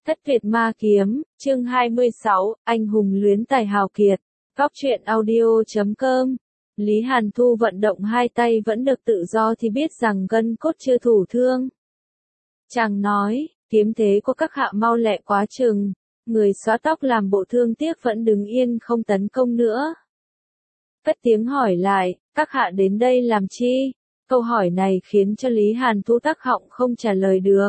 Thất Việt Ma Kiếm, chương 26, anh hùng luyến tài hào kiệt. Góc truyện audio.com. Lý Hàn Thu vận động hai tay vẫn được tự do thì biết rằng gân cốt chưa thủ thương. Chàng nói, kiếm thế của các hạ mau lẹ quá chừng. Người xóa tóc làm bộ thương tiếc vẫn đứng yên không tấn công nữa. Cất tiếng hỏi lại, các hạ đến đây làm chi? Câu hỏi này khiến cho Lý Hàn Thu tắc họng không trả lời được.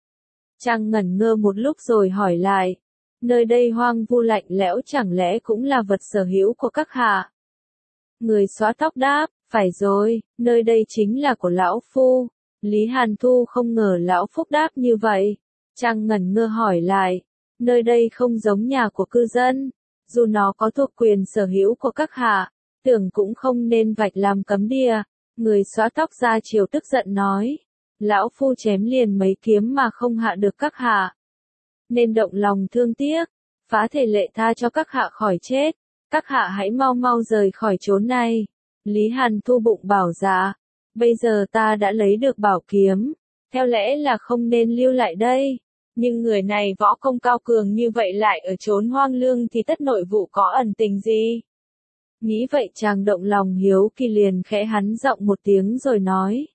Chàng ngẩn ngơ một lúc rồi hỏi lại, nơi đây hoang vu lạnh lẽo chẳng lẽ cũng là vật sở hữu của các hạ? Người xóa tóc đáp, phải rồi, nơi đây chính là của lão phu. Lý Hàn Thu không ngờ lão Phúc đáp như vậy. Chàng ngẩn ngơ hỏi lại, nơi đây không giống nhà của cư dân, dù nó có thuộc quyền sở hữu của các hạ, tưởng cũng không nên vạch làm cấm địa. Người xóa tóc ra chiều tức giận nói, lão phu chém liền mấy kiếm mà không hạ được các hạ, nên động lòng thương tiếc, phá thể lệ tha cho các hạ khỏi chết, các hạ hãy mau mau rời khỏi chốn này. Lý Hàn Thu bụng bảo dạ, bây giờ ta đã lấy được bảo kiếm, theo lẽ là không nên lưu lại đây, nhưng người này võ công cao cường như vậy lại ở chốn hoang lương thì tất nội vụ có ẩn tình gì? Nghĩ vậy chàng động lòng hiếu kỳ liền khẽ hắn giọng một tiếng rồi nói,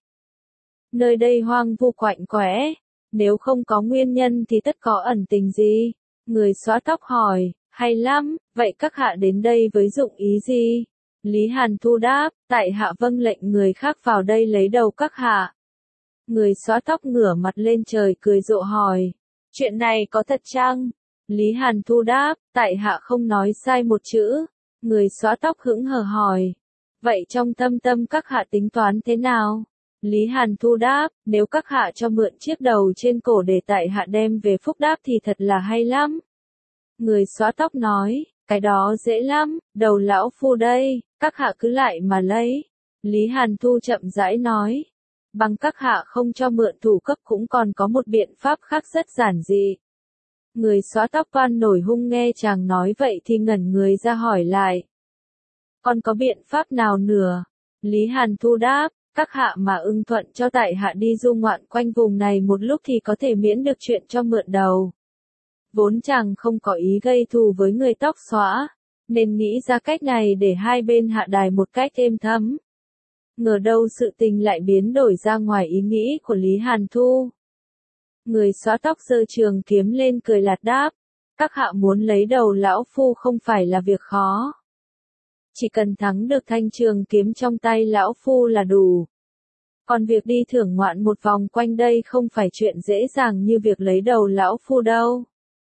nơi đây hoang vu quạnh quẽ, nếu không có nguyên nhân thì tất có ẩn tình gì? Người xóa tóc hỏi, hay lắm, vậy các hạ đến đây với dụng ý gì? Lý Hàn Thu đáp, tại hạ vâng lệnh người khác vào đây lấy đầu các hạ. Người xóa tóc ngửa mặt lên trời cười rộ hỏi, chuyện này có thật chăng? Lý Hàn Thu đáp, tại hạ không nói sai một chữ. Người xóa tóc hững hờ hỏi, vậy trong tâm tâm các hạ tính toán thế nào? Lý Hàn Thu đáp, nếu các hạ cho mượn chiếc đầu trên cổ để tại hạ đem về Phúc đáp thì thật là hay lắm. Người xóa tóc nói, cái đó dễ lắm, đầu lão phu đây, các hạ cứ lại mà lấy. Lý Hàn Thu chậm rãi nói, bằng các hạ không cho mượn thủ cấp cũng còn có một biện pháp khác rất giản dị. Người xóa tóc van nổi hung nghe chàng nói vậy thì ngẩn người ra hỏi lại, còn có biện pháp nào nữa? Lý Hàn Thu đáp, các hạ mà ưng thuận cho tại hạ đi du ngoạn quanh vùng này một lúc thì có thể miễn được chuyện cho mượn đầu. Vốn chàng không có ý gây thù với người tóc xóa, nên nghĩ ra cách này để hai bên hạ đài một cách êm thấm. Ngờ đâu sự tình lại biến đổi ra ngoài ý nghĩ của Lý Hàn Thu. Người xóa tóc giơ trường kiếm lên cười lạt đáp, các hạ muốn lấy đầu lão phu không phải là việc khó. Chỉ cần thắng được thanh trường kiếm trong tay lão phu là đủ. Còn việc đi thưởng ngoạn một vòng quanh đây không phải chuyện dễ dàng như việc lấy đầu lão phu đâu.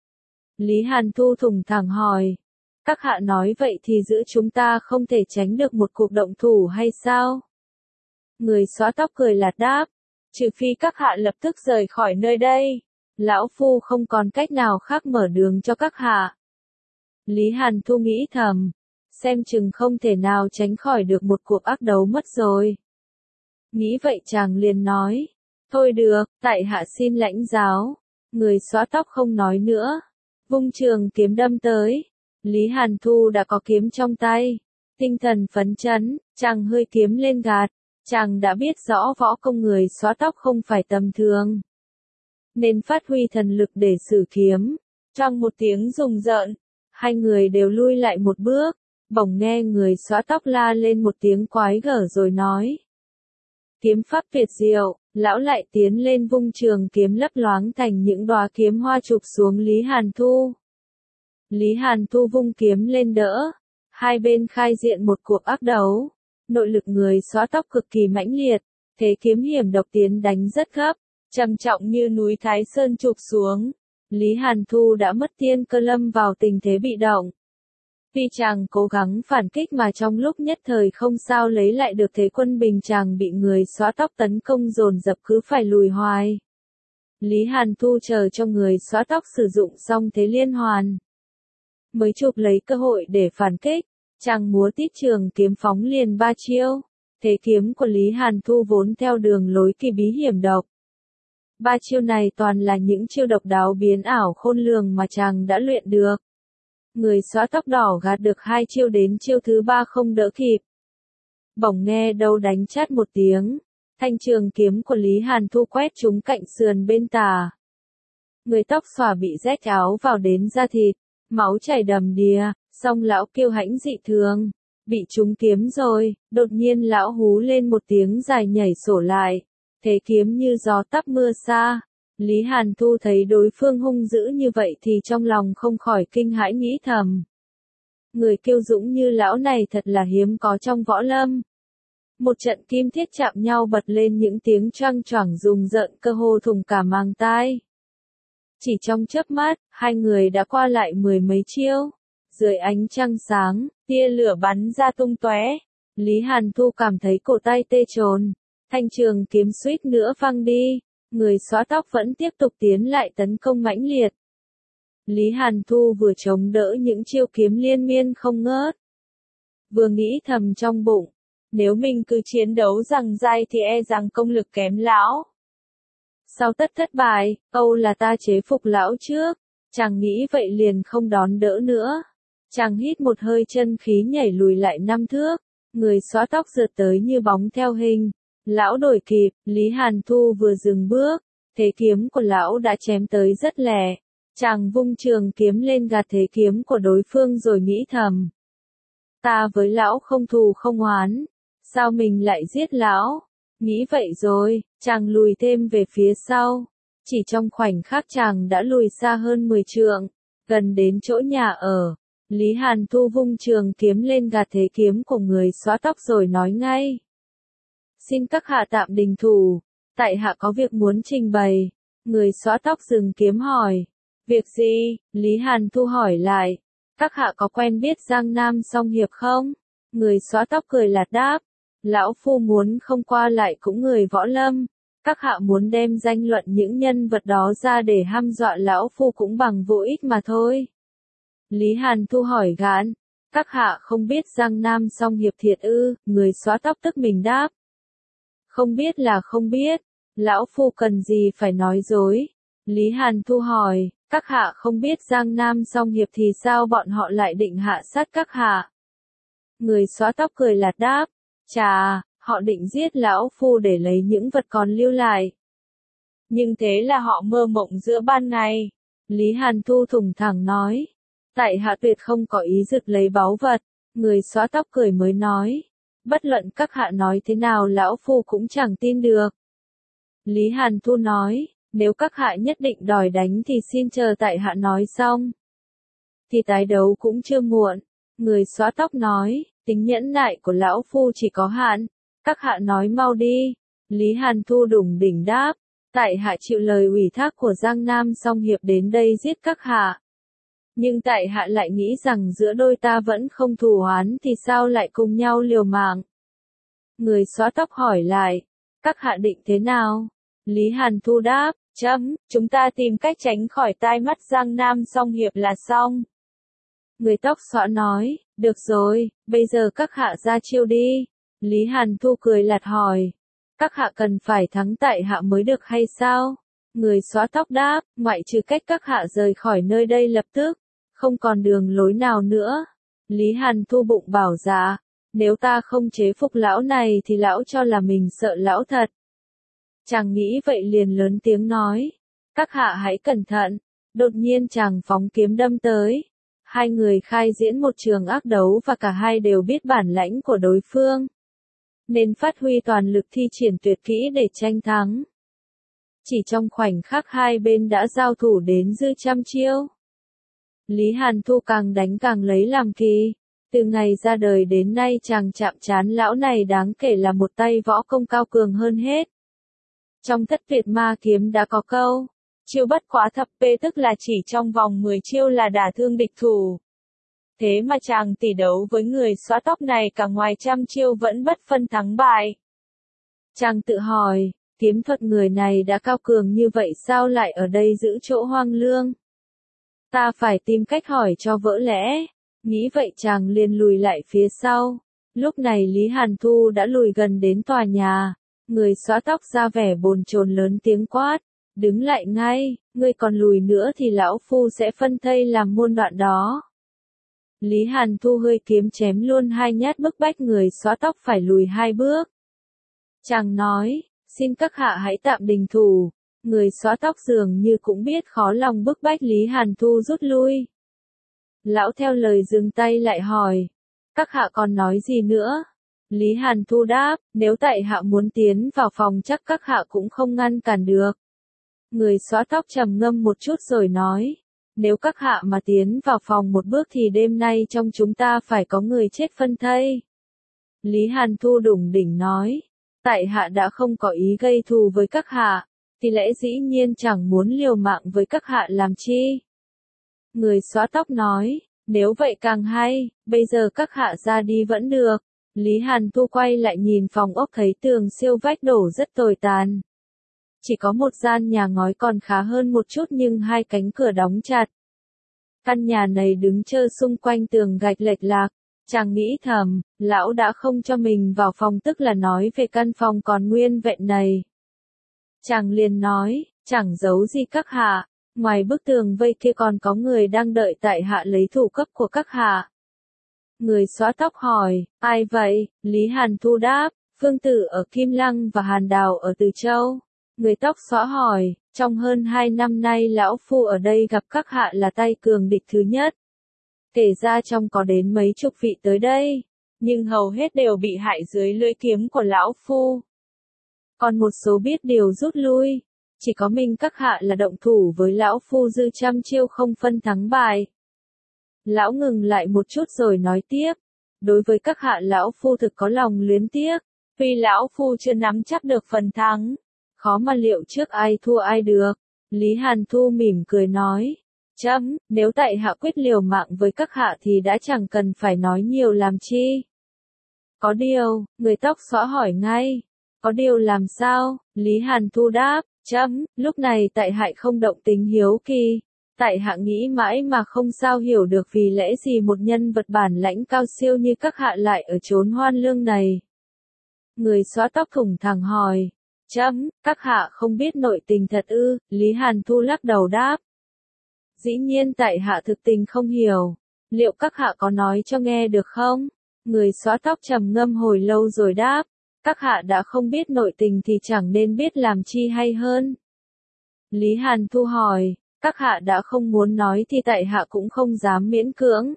Lý Hàn Thu thủng thẳng hỏi, các hạ nói vậy thì giữa chúng ta không thể tránh được một cuộc động thủ hay sao? Người xóa tóc cười lạt đáp, trừ phi các hạ lập tức rời khỏi nơi đây, lão phu không còn cách nào khác mở đường cho các hạ. Lý Hàn Thu nghĩ thầm, xem chừng không thể nào tránh khỏi được một cuộc ác đấu mất rồi. Nghĩ vậy chàng liền nói, thôi được, tại hạ xin lãnh giáo. Người xóa tóc không nói nữa, vung trường kiếm đâm tới. Lý Hàn Thu đã có kiếm trong tay, tinh thần phấn chấn, chàng hơi kiếm lên gạt. Chàng đã biết rõ võ công người xóa tóc không phải tầm thường, nên phát huy thần lực để sử kiếm. Trong một tiếng rùng rợn, hai người đều lui lại một bước, bỗng nghe người xóa tóc la lên một tiếng quái gở rồi nói, kiếm pháp tuyệt diệu. Lão lại tiến lên vung trường kiếm lấp loáng thành những đóa kiếm hoa chụp xuống Lý Hàn Thu. Lý Hàn Thu vung kiếm lên đỡ, hai bên khai diện một cuộc ác đấu. Nội lực người xóa tóc cực kỳ mãnh liệt, thế kiếm hiểm độc tiến đánh rất gấp, trầm trọng như núi Thái Sơn chụp xuống. Lý Hàn Thu đã mất tiên cơ lâm vào tình thế bị động. Vì chàng cố gắng phản kích mà trong lúc nhất thời không sao lấy lại được thế quân bình, chàng bị người xóa tóc tấn công dồn dập cứ phải lùi hoài. Lý Hàn Thu chờ cho người xóa tóc sử dụng xong thế liên hoàn, mới chụp lấy cơ hội để phản kích. Chàng múa tít trường kiếm phóng liền ba chiêu. Thế kiếm của Lý Hàn Thu vốn theo đường lối kỳ bí hiểm độc. Ba chiêu này toàn là những chiêu độc đáo biến ảo khôn lường mà chàng đã luyện được. Người xóa tóc đỏ gạt được hai chiêu đến chiêu thứ ba không đỡ kịp. Bỗng nghe đâu đánh chát một tiếng, thanh trường kiếm của Lý Hàn Thu quét trúng cạnh sườn bên tả. Người tóc xòa bị rách áo vào đến da thịt, máu chảy đầm đìa, song lão kiêu hãnh dị thường. Bị trúng kiếm rồi, đột nhiên lão hú lên một tiếng dài nhảy sổ lại. Thế kiếm như gió tắp mưa xa. Lý Hàn Thu thấy đối phương hung dữ như vậy thì trong lòng không khỏi kinh hãi nghĩ thầm. Người kiêu dũng như lão này thật là hiếm có trong võ lâm. Một trận kim thiết chạm nhau bật lên những tiếng choang choảng rùng rợn cơ hồ thủng cả màng tai. Chỉ trong chớp mắt, hai người đã qua lại mười mấy chiêu. Dưới ánh trăng sáng, tia lửa bắn ra tung tóe. Lý Hàn Thu cảm thấy cổ tay tê chồn. Thanh trường kiếm suýt nữa văng đi. Người xóa tóc vẫn tiếp tục tiến lại tấn công mãnh liệt. Lý Hàn Thu vừa chống đỡ những chiêu kiếm liên miên không ngớt. Vừa nghĩ thầm trong bụng. Nếu mình cứ chiến đấu giằng giai thì e rằng công lực kém lão. Sau thất bại, âu là ta chế phục lão trước. Chàng nghĩ vậy liền không đón đỡ nữa. Chàng hít một hơi chân khí nhảy lùi lại 5 thước. Người xóa tóc rượt tới như bóng theo hình. Lão đổi kịp, Lý Hàn Thu vừa dừng bước. Thế kiếm của lão đã chém tới rất lẹ. Chàng vung trường kiếm lên gạt thế kiếm của đối phương rồi nghĩ thầm. Ta với lão không thù không oán. Sao mình lại giết lão? Nghĩ vậy rồi, chàng lùi thêm về phía sau. Chỉ trong khoảnh khắc chàng đã lùi xa hơn 10 trượng, gần đến chỗ nhà ở. Lý Hàn Thu vung trường kiếm lên gạt thế kiếm của người xóa tóc rồi nói ngay. Xin các hạ tạm đình thủ, tại hạ có việc muốn trình bày. Người xóa tóc dừng kiếm hỏi. Việc gì? Lý Hàn Thu hỏi lại. Các hạ có quen biết Giang Nam Song Hiệp không? Người xóa tóc cười lạt đáp. Lão phu muốn không qua lại cũng người võ lâm. Các hạ muốn đem danh luận những nhân vật đó ra để hăm dọa lão phu cũng bằng vô ích mà thôi. Lý Hàn Thu hỏi gạn. Các hạ không biết Giang Nam Song Hiệp thiệt ư? Người xóa tóc tức mình đáp. Không biết là không biết. Lão phu cần gì phải nói dối? Lý Hàn Thu hỏi. Các hạ không biết Giang Nam Song Hiệp thì sao bọn họ lại định hạ sát các hạ? Người xóa tóc cười lạt đáp. Chà, họ định giết lão phu để lấy những vật còn lưu lại. Nhưng thế là họ mơ mộng giữa ban ngày. Lý Hàn Thu thủng thẳng nói. Tại hạ tuyệt không có ý rực lấy báu vật. Người xóa tóc cười mới nói. Bất luận các hạ nói thế nào lão phu cũng chẳng tin được. Lý Hàn Thu nói. Nếu các hạ nhất định đòi đánh thì xin chờ tại hạ nói xong. Thì tái đấu cũng chưa muộn. Người xóa tóc nói. Tính nhẫn nại của lão phu chỉ có hạn. Các hạ nói mau đi. Lý Hàn Thu đủng đỉnh đáp. Tại hạ chịu lời ủy thác của Giang Nam Song Hiệp đến đây giết các hạ. Nhưng tại hạ lại nghĩ rằng giữa đôi ta vẫn không thù oán thì sao lại cùng nhau liều mạng. Người xóa tóc hỏi lại. Các hạ định thế nào? Lý Hàn Thu đáp. Chúng ta tìm cách tránh khỏi tai mắt Giang Nam Song Hiệp là xong. Người tóc xõa nói. Được rồi, bây giờ các hạ ra chiêu đi. Lý Hàn Thu cười lạt hỏi. Các hạ cần phải thắng tại hạ mới được hay sao? Người xóa tóc đáp, ngoại trừ cách các hạ rời khỏi nơi đây lập tức. Không còn đường lối nào nữa. Lý Hàn Thu bụng bảo dạ. Nếu ta không chế phục lão này thì lão cho là mình sợ lão thật. Chàng nghĩ vậy liền lớn tiếng nói. Các hạ hãy cẩn thận. Đột nhiên chàng phóng kiếm đâm tới. Hai người khai diễn một trường ác đấu và cả hai đều biết bản lãnh của đối phương. Nên phát huy toàn lực thi triển tuyệt kỹ để tranh thắng. Chỉ trong khoảnh khắc hai bên đã giao thủ đến dư trăm chiêu. Lý Hàn Thu càng đánh càng lấy làm kỳ. Từ ngày ra đời đến nay chàng chạm trán lão này đáng kể là một tay võ công cao cường hơn hết. Trong Thất Tuyệt Ma Kiếm đã có câu. Chiêu bất quá thập pê tức là chỉ trong vòng 10 chiêu là đả thương địch thủ. Thế mà chàng tỷ đấu với người xóa tóc này cả ngoài trăm chiêu vẫn bất phân thắng bại. Chàng tự hỏi, kiếm thuật người này đã cao cường như vậy sao lại ở đây giữ chỗ hoang lương? Ta phải tìm cách hỏi cho vỡ lẽ. Nghĩ vậy chàng liền lùi lại phía sau. Lúc này Lý Hàn Thu đã lùi gần đến tòa nhà. Người xóa tóc ra vẻ bồn chồn lớn tiếng quát. Đứng lại ngay, ngươi còn lùi nữa thì lão phu sẽ phân thây làm muôn đoạn đó. Lý Hàn Thu hơi kiếm chém luôn hai nhát bức bách người xóa tóc phải lùi hai bước. Chàng nói, xin các hạ hãy tạm đình thủ. Người xõa tóc dường như cũng biết khó lòng bức bách Lý Hàn Thu rút lui. Lão theo lời dừng tay lại hỏi. Các hạ còn nói gì nữa? Lý Hàn Thu đáp, nếu tại hạ muốn tiến vào phòng chắc các hạ cũng không ngăn cản được. Người xõa tóc trầm ngâm một chút rồi nói. Nếu các hạ mà tiến vào phòng một bước thì đêm nay trong chúng ta phải có người chết phân thây. Lý Hàn Thu đủng đỉnh nói. Tại hạ đã không có ý gây thù với các hạ, thì lẽ dĩ nhiên chẳng muốn liều mạng với các hạ làm chi. Người xõa tóc nói, nếu vậy càng hay, bây giờ các hạ ra đi vẫn được. Lý Hàn Thu quay lại nhìn phòng ốc thấy tường siêu vách đổ rất tồi tàn. Chỉ có một gian nhà ngói còn khá hơn một chút nhưng hai cánh cửa đóng chặt. Căn nhà này đứng trơ xung quanh tường gạch lệch lạc. Chàng nghĩ thầm, lão đã không cho mình vào phòng tức là nói về căn phòng còn nguyên vẹn này. Chàng liền nói, chẳng giấu gì các hạ, ngoài bức tường vây kia còn có người đang đợi tại hạ lấy thủ cấp của các hạ. Người xõa tóc hỏi, ai vậy? Lý Hàn Thu đáp, Phương Tử ở Kim Lăng và Hàn Đào ở Từ Châu. Người tóc xõa hỏi, trong hơn 2 năm nay lão phu ở đây gặp các hạ là tay cường địch thứ nhất. Kể ra trong có đến mấy chục vị tới đây, nhưng hầu hết đều bị hại dưới lưỡi kiếm của lão phu. Còn một số biết điều rút lui, chỉ có mình các hạ là động thủ với lão phu dư trăm chiêu không phân thắng bại. Lão ngừng lại một chút rồi nói tiếp, đối với các hạ lão phu thực có lòng luyến tiếc, vì lão phu chưa nắm chắc được phần thắng, khó mà liệu trước ai thua ai được. Lý Hàn Thu mỉm cười nói. Nếu tại hạ quyết liều mạng với các hạ thì đã chẳng cần phải nói nhiều làm chi. Có điều, người tóc xõa hỏi ngay. Có điều làm sao? Lý Hàn Thu đáp, lúc này tại hạ không động tính hiếu kỳ. Tại hạ nghĩ mãi mà không sao hiểu được vì lẽ gì một nhân vật bản lãnh cao siêu như các hạ lại ở chốn hoan lương này. Người xõa tóc thủng thẳng hỏi. Các hạ không biết nội tình thật ư? Lý Hàn Thu lắc đầu đáp. Dĩ nhiên tại hạ thực tình không hiểu, liệu các hạ có nói cho nghe được không? Người xõa tóc trầm ngâm hồi lâu rồi đáp, các hạ đã không biết nội tình thì chẳng nên biết làm chi hay hơn. Lý Hàn Thu hỏi, các hạ đã không muốn nói thì tại hạ cũng không dám miễn cưỡng.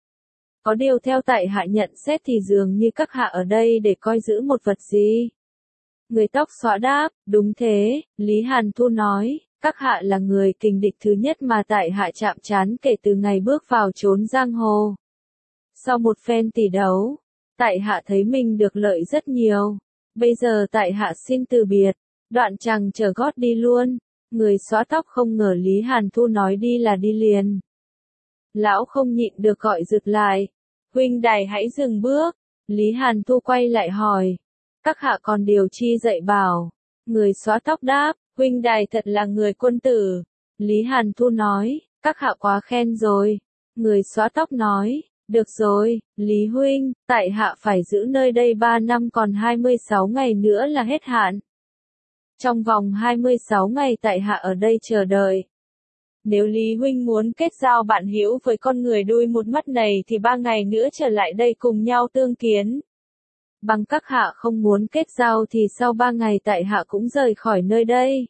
Có điều theo tại hạ nhận xét thì dường như các hạ ở đây để coi giữ một vật gì. Người tóc xõa đáp, đúng thế, Lý Hàn Thu nói. Các hạ là người kình địch thứ nhất mà tại hạ chạm trán kể từ ngày bước vào chốn giang hồ. Sau một phen tỷ đấu, tại hạ thấy mình được lợi rất nhiều. Bây giờ tại hạ xin từ biệt, đoạn chàng trở gót đi luôn. Người xõa tóc không ngờ Lý Hàn Thu nói đi là đi liền. Lão không nhịn được gọi giật lại. Huynh đài hãy dừng bước. Lý Hàn Thu quay lại hỏi. Các hạ còn điều chi dạy bảo? Người xõa tóc đáp. Huynh đài thật là người quân tử. Lý Hàn Thu nói, các hạ quá khen rồi. Người xõa tóc nói, được rồi, Lý huynh, tại hạ phải giữ nơi đây 3 năm còn 26 ngày nữa là hết hạn. Trong vòng 26 ngày tại hạ ở đây chờ đợi. Nếu Lý huynh muốn kết giao bạn hữu với con người đuôi một mắt này thì 3 ngày nữa trở lại đây cùng nhau tương kiến. Bằng các hạ không muốn kết giao thì sau 3 ngày tại hạ cũng rời khỏi nơi đây.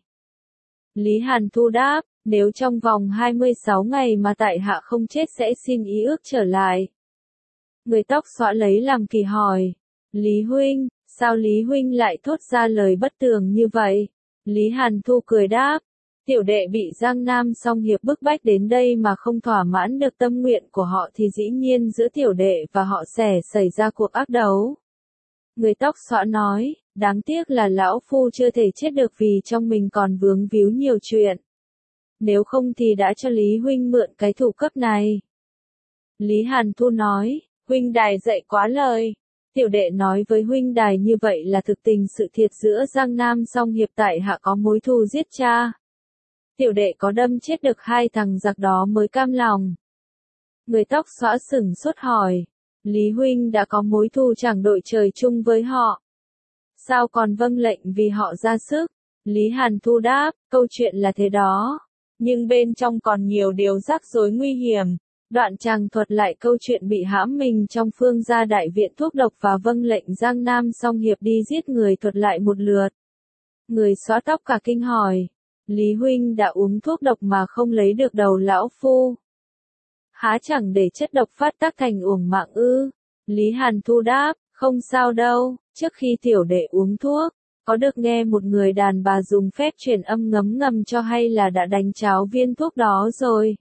Lý Hàn Thu đáp, nếu trong vòng 26 ngày mà tại hạ không chết sẽ xin ý ước trở lại. Người tóc xõa lấy làm kỳ hỏi, Lý huynh, sao Lý huynh lại thốt ra lời bất tường như vậy? Lý Hàn Thu cười đáp, tiểu đệ bị Giang Nam Song Hiệp bức bách đến đây mà không thỏa mãn được tâm nguyện của họ thì dĩ nhiên giữa tiểu đệ và họ sẽ xảy ra cuộc ác đấu. Người tóc xõa nói, đáng tiếc là lão phu chưa thể chết được vì trong mình còn vướng víu nhiều chuyện. Nếu không thì đã cho Lý huynh mượn cái thủ cấp này. Lý Hàn Thu nói, huynh đài dạy quá lời. Tiểu đệ nói với huynh đài như vậy là thực tình sự thiệt giữa Giang Nam Song Hiệp tại hạ có mối thù giết cha. Tiểu đệ có đâm chết được 2 thằng giặc đó mới cam lòng. Người tóc xõa sửng sốt hỏi, Lý huynh đã có mối thù chẳng đội trời chung với họ. Sao còn vâng lệnh vì họ ra sức? Lý Hàn Thu đáp, câu chuyện là thế đó. Nhưng bên trong còn nhiều điều rắc rối nguy hiểm. Đoạn chàng thuật lại câu chuyện bị hãm mình trong Phương gia đại viện thuốc độc và vâng lệnh Giang Nam Song Hiệp đi giết người thuật lại một lượt. Người xõa tóc cả kinh hỏi, Lý huynh đã uống thuốc độc mà không lấy được đầu lão phu. Há chẳng để chất độc phát tác thành uổng mạng ư? Lý Hàn Thu đáp, không sao đâu, trước khi tiểu đệ uống thuốc, có được nghe một người đàn bà dùng phép truyền âm ngấm ngầm cho hay là đã đánh cháo viên thuốc đó rồi.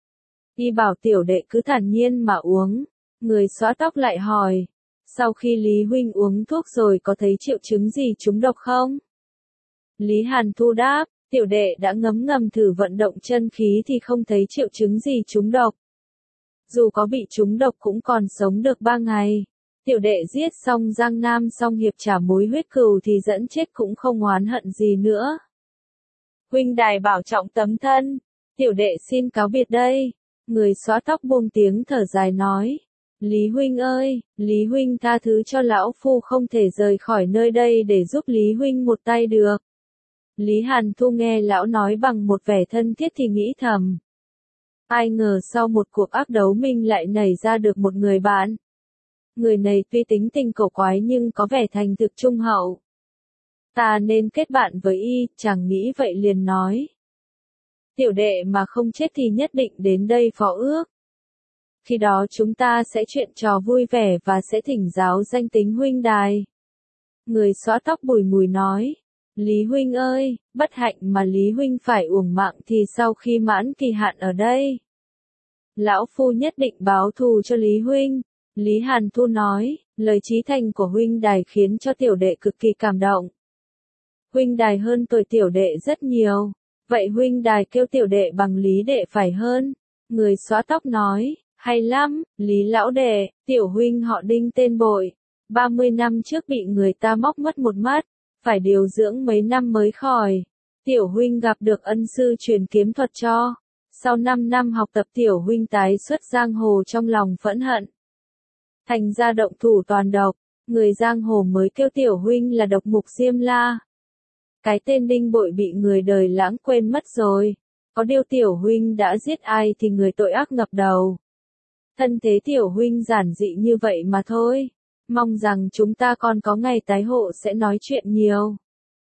Y bảo tiểu đệ cứ thản nhiên mà uống. Người xõa tóc lại hỏi, sau khi Lý huynh uống thuốc rồi có thấy triệu chứng gì trúng độc không? Lý Hàn Thu đáp, tiểu đệ đã ngấm ngầm thử vận động chân khí thì không thấy triệu chứng gì trúng độc. Dù có bị trúng độc cũng còn sống được 3 ngày. Tiểu đệ giết xong Giang Nam xong hiệp trả mối huyết cừu thì dẫn chết cũng không oán hận gì nữa. Huynh đài bảo trọng tấm thân, tiểu đệ xin cáo biệt đây. Người xõa tóc buông tiếng thở dài nói, Lý huynh ơi, Lý huynh tha thứ cho lão phu không thể rời khỏi nơi đây để giúp Lý huynh một tay được. Lý Hàn Thu nghe lão nói bằng một vẻ thân thiết thì nghĩ thầm. Ai ngờ sau một cuộc ác đấu mình lại nảy ra được một người bạn. Người này tuy tính tình cổ quái nhưng có vẻ thành thực trung hậu. Ta nên kết bạn với y, chàng nghĩ vậy liền nói. Tiểu đệ mà không chết thì nhất định đến đây phó ước. Khi đó chúng ta sẽ chuyện trò vui vẻ và sẽ thỉnh giáo danh tính huynh đài. Người xõa tóc bùi ngùi nói. Lý huynh ơi, bất hạnh mà Lý huynh phải uổng mạng thì sau khi mãn kỳ hạn ở đây. Lão phu nhất định báo thù cho Lý huynh. Lý Hàn Thu nói, lời chí thành của huynh đài khiến cho tiểu đệ cực kỳ cảm động. Huynh đài hơn tuổi tiểu đệ rất nhiều. Vậy huynh đài kêu tiểu đệ bằng Lý đệ phải hơn. Người xõa tóc nói, hay lắm, Lý lão đệ, tiểu huynh họ Đinh tên Bội. 30 năm trước bị người ta móc mất một mắt, phải điều dưỡng mấy năm mới khỏi. Tiểu huynh gặp được ân sư truyền kiếm thuật cho. Sau 5 năm học tập tiểu huynh tái xuất giang hồ trong lòng phẫn hận. Thành ra động thủ toàn độc, người giang hồ mới kêu tiểu huynh là độc mục Diêm La. Cái tên Đinh Bội bị người đời lãng quên mất rồi. Có điều tiểu huynh đã giết ai thì người tội ác ngập đầu. Thân thế tiểu huynh giản dị như vậy mà thôi. Mong rằng chúng ta còn có ngày tái hộ sẽ nói chuyện nhiều.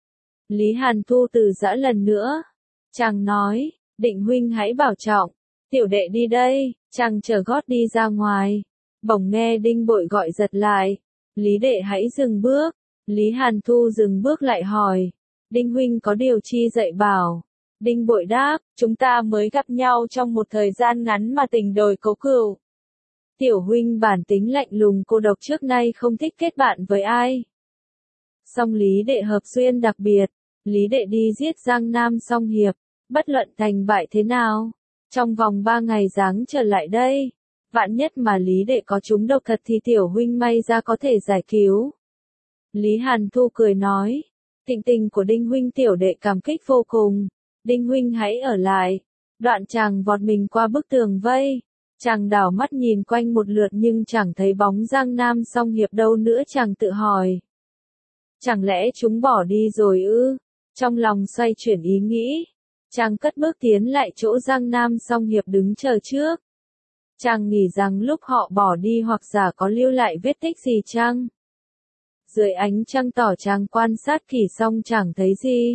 Lý Hàn Thu từ giã lần nữa. Chàng nói, Định huynh hãy bảo trọng. Tiểu đệ đi đây, chàng trở gót đi ra ngoài. Bỗng nghe Đinh Bội gọi giật lại. Lý đệ hãy dừng bước. Lý Hàn Thu dừng bước lại hỏi. Đinh huynh có điều chi dạy bảo. Đinh Bội đáp, chúng ta mới gặp nhau trong một thời gian ngắn mà tình đồi cấu cừu. Tiểu huynh bản tính lạnh lùng cô độc trước nay không thích kết bạn với ai. Song Lý đệ hợp duyên đặc biệt. Lý đệ đi giết Giang Nam song hiệp. Bất luận thành bại thế nào. Trong vòng 3 ngày giáng trở lại đây. Vạn nhất mà Lý đệ có trúng độc thật thì tiểu huynh may ra có thể giải cứu. Lý Hàn Thu cười nói. Tình tình của Đinh huynh tiểu đệ cảm kích vô cùng. Đinh huynh hãy ở lại. Đoạn chàng vọt mình qua bức tường vây. Chàng đảo mắt nhìn quanh một lượt nhưng chẳng thấy bóng Giang Nam song hiệp đâu nữa, chàng tự hỏi. Chẳng lẽ chúng bỏ đi rồi ư? Trong lòng xoay chuyển ý nghĩ. Chàng cất bước tiến lại chỗ Giang Nam song hiệp đứng chờ trước. Chàng nghĩ rằng lúc họ bỏ đi hoặc giả có lưu lại vết tích gì chăng? Dưới ánh trăng tỏ chàng quan sát kỹ xong chẳng thấy gì.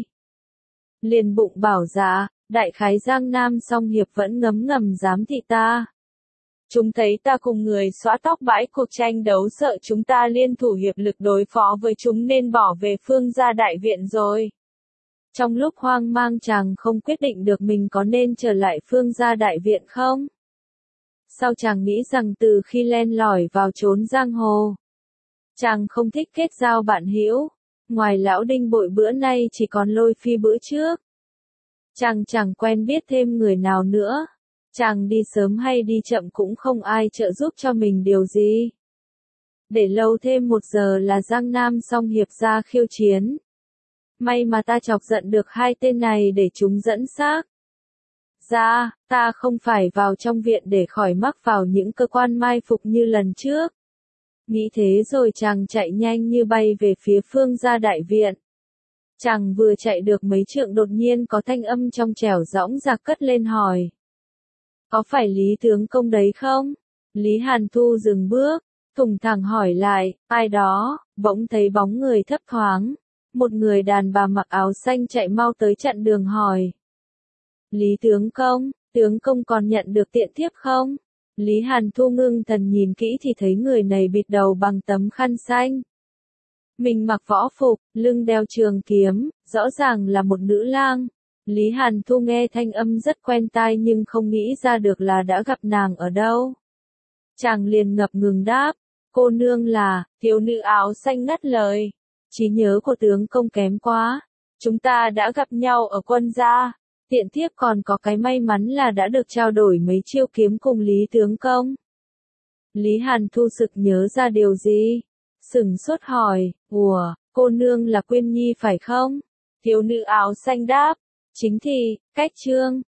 Liền bụng bảo dạ, đại khái Giang Nam song hiệp vẫn ngấm ngầm giám thị ta. Chúng thấy ta cùng người xõa tóc bãi cuộc tranh đấu sợ chúng ta liên thủ hiệp lực đối phó với chúng nên bỏ về Phương Gia đại viện rồi. Trong lúc hoang mang chàng không quyết định được mình có nên trở lại Phương Gia đại viện không? Sao chàng nghĩ rằng từ khi len lỏi vào chốn giang hồ, chàng không thích kết giao bạn hữu, ngoài lão Đinh Bội bữa nay chỉ còn Lôi Phi bữa trước. Chàng chẳng quen biết thêm người nào nữa. Chàng đi sớm hay đi chậm cũng không ai trợ giúp cho mình điều gì. Để lâu thêm 1 giờ là Giang Nam song hiệp ra khiêu chiến. May mà ta chọc giận được hai tên này để chúng dẫn xác. Ra, ta không phải vào trong viện để khỏi mắc vào những cơ quan mai phục như lần trước. Nghĩ thế rồi chàng chạy nhanh như bay về phía Phương Gia đại viện. Chàng vừa chạy được mấy trượng đột nhiên có thanh âm trong trẻo dõng dạc cất lên hỏi. Có phải Lý tướng công đấy không? Lý Hàn Thu dừng bước, thùng thẳng hỏi lại, ai đó, bỗng thấy bóng người thấp thoáng. Một người đàn bà mặc áo xanh chạy mau tới chặn đường hỏi, Lý tướng công còn nhận được tiện thiếp không? Lý Hàn Thu ngưng thần nhìn kỹ thì thấy người này bịt đầu bằng tấm khăn xanh. Mình mặc võ phục, lưng đeo trường kiếm, rõ ràng là một nữ lang. Lý Hàn Thu nghe thanh âm rất quen tai nhưng không nghĩ ra được là đã gặp nàng ở đâu. Chàng liền ngập ngừng đáp, cô nương là, thiếu nữ áo xanh ngắt lời. Trí nhớ của tướng công kém quá, chúng ta đã gặp nhau ở quân gia, tiện thiếp còn có cái may mắn là đã được trao đổi mấy chiêu kiếm cùng Lý tướng công. Lý Hàn Thu sực nhớ ra điều gì, sửng sốt hỏi, ủa, cô nương là Quyên Nhi phải không? Thiếu nữ áo xanh đáp, chính thì, cách trương,